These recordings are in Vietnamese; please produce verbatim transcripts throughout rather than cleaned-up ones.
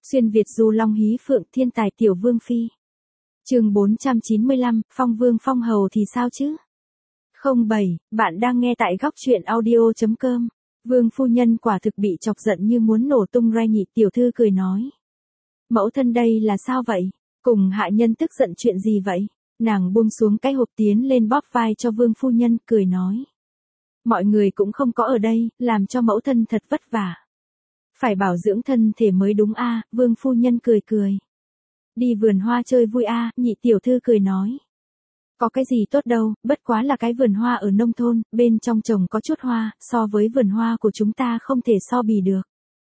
Xuyên Việt du long hí phượng thiên tài tiểu vương phi. Chương bốn trăm chín mươi lăm, Phong Vương Phong Hầu thì sao chứ? không bảy, bạn đang nghe tại góc truyện audio chấm com. Vương phu nhân quả thực bị chọc giận như muốn nổ tung ra. Nhị tiểu thư cười nói. Mẫu thân đây là sao vậy? Cùng hạ nhân tức giận chuyện gì vậy? Nàng buông xuống cái hộp tiến lên bóp vai cho vương phu nhân, cười nói. Mọi người cũng không có ở đây, làm cho mẫu thân thật vất vả. Phải bảo dưỡng thân thể mới đúng a. Vương phu nhân cười cười. Đi vườn hoa chơi vui a. Nhị tiểu thư cười nói. Có cái gì tốt đâu, bất quá là cái vườn hoa ở nông thôn, bên trong trồng có chút hoa, so với vườn hoa của chúng ta không thể so bì được.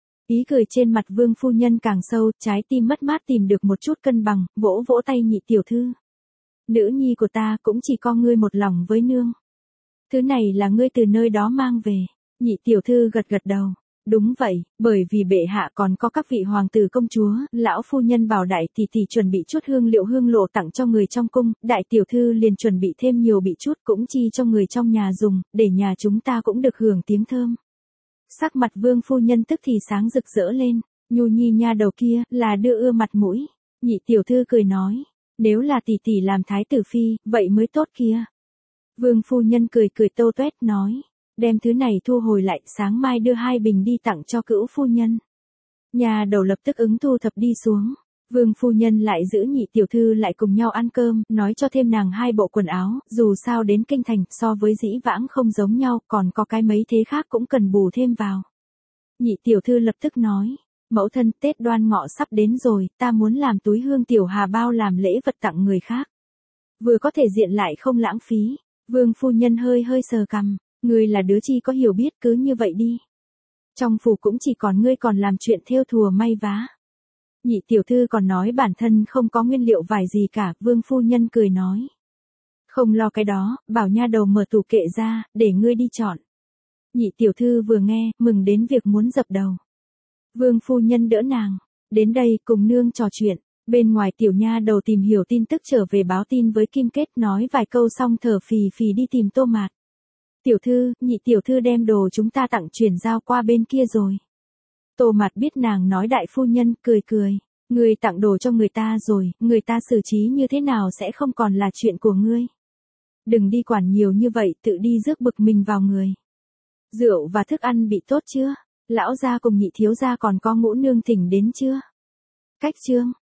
Ý cười trên mặt vương phu nhân càng sâu, trái tim mất mát tìm được một chút cân bằng, vỗ vỗ tay nhị tiểu thư. Nữ nhi của ta cũng chỉ có ngươi một lòng với nương. Thứ này là ngươi từ nơi đó mang về. Nhị tiểu thư gật gật đầu. Đúng vậy, bởi vì bệ hạ còn có các vị hoàng tử công chúa, lão phu nhân bảo đại tỷ tỷ chuẩn bị chút hương liệu hương lộ tặng cho người trong cung, đại tiểu thư liền chuẩn bị thêm nhiều bị chút cũng chi cho người trong nhà dùng, để nhà chúng ta cũng được hưởng tiếng thơm. Sắc mặt vương phu nhân tức thì sáng rực rỡ lên, nhu nhi nha đầu kia, là đưa ưa mặt mũi. Nhị tiểu thư cười nói, nếu là tỷ tỷ làm thái tử phi, vậy mới tốt kia. Vương phu nhân cười cười tâu tuét nói. Đem thứ này thu hồi lại, sáng mai đưa hai bình đi tặng cho cữu phu nhân. Nhà đầu lập tức ứng thu thập đi xuống. Vương phu nhân lại giữ nhị tiểu thư lại cùng nhau ăn cơm, nói cho thêm nàng hai bộ quần áo, dù sao đến kinh thành so với dĩ vãng không giống nhau, còn có cái mấy thế khác cũng cần bù thêm vào. Nhị tiểu thư lập tức nói, mẫu thân Tết Đoan Ngọ sắp đến rồi, ta muốn làm túi hương tiểu hà bao làm lễ vật tặng người khác. Vừa có thể diện lại không lãng phí. Vương phu nhân hơi hơi sờ cằm. Ngươi là đứa chi có hiểu biết, cứ như vậy đi. Trong phủ cũng chỉ còn ngươi còn làm chuyện thêu thùa may vá. Nhị tiểu thư còn nói bản thân không có nguyên liệu vải gì cả, vương phu nhân cười nói. Không lo cái đó, bảo nha đầu mở tủ kệ ra, để ngươi đi chọn. Nhị tiểu thư vừa nghe, mừng đến việc muốn dập đầu. Vương phu nhân đỡ nàng. Đến đây cùng nương trò chuyện. Bên ngoài tiểu nha đầu tìm hiểu tin tức trở về báo tin với Kim Kết, nói vài câu xong thở phì phì đi tìm Tô Mạt. Tiểu thư, nhị tiểu thư đem đồ chúng ta tặng chuyển giao qua bên kia rồi. Tô Mạt biết nàng nói đại phu nhân, cười cười. Ngươi tặng đồ cho người ta rồi, người ta xử trí như thế nào sẽ không còn là chuyện của ngươi. Đừng đi quản nhiều như vậy, tự đi rước bực mình vào người. Rượu và thức ăn bị tốt chưa? Lão gia cùng nhị thiếu gia còn có ngũ nương thỉnh đến chưa? Cách chương.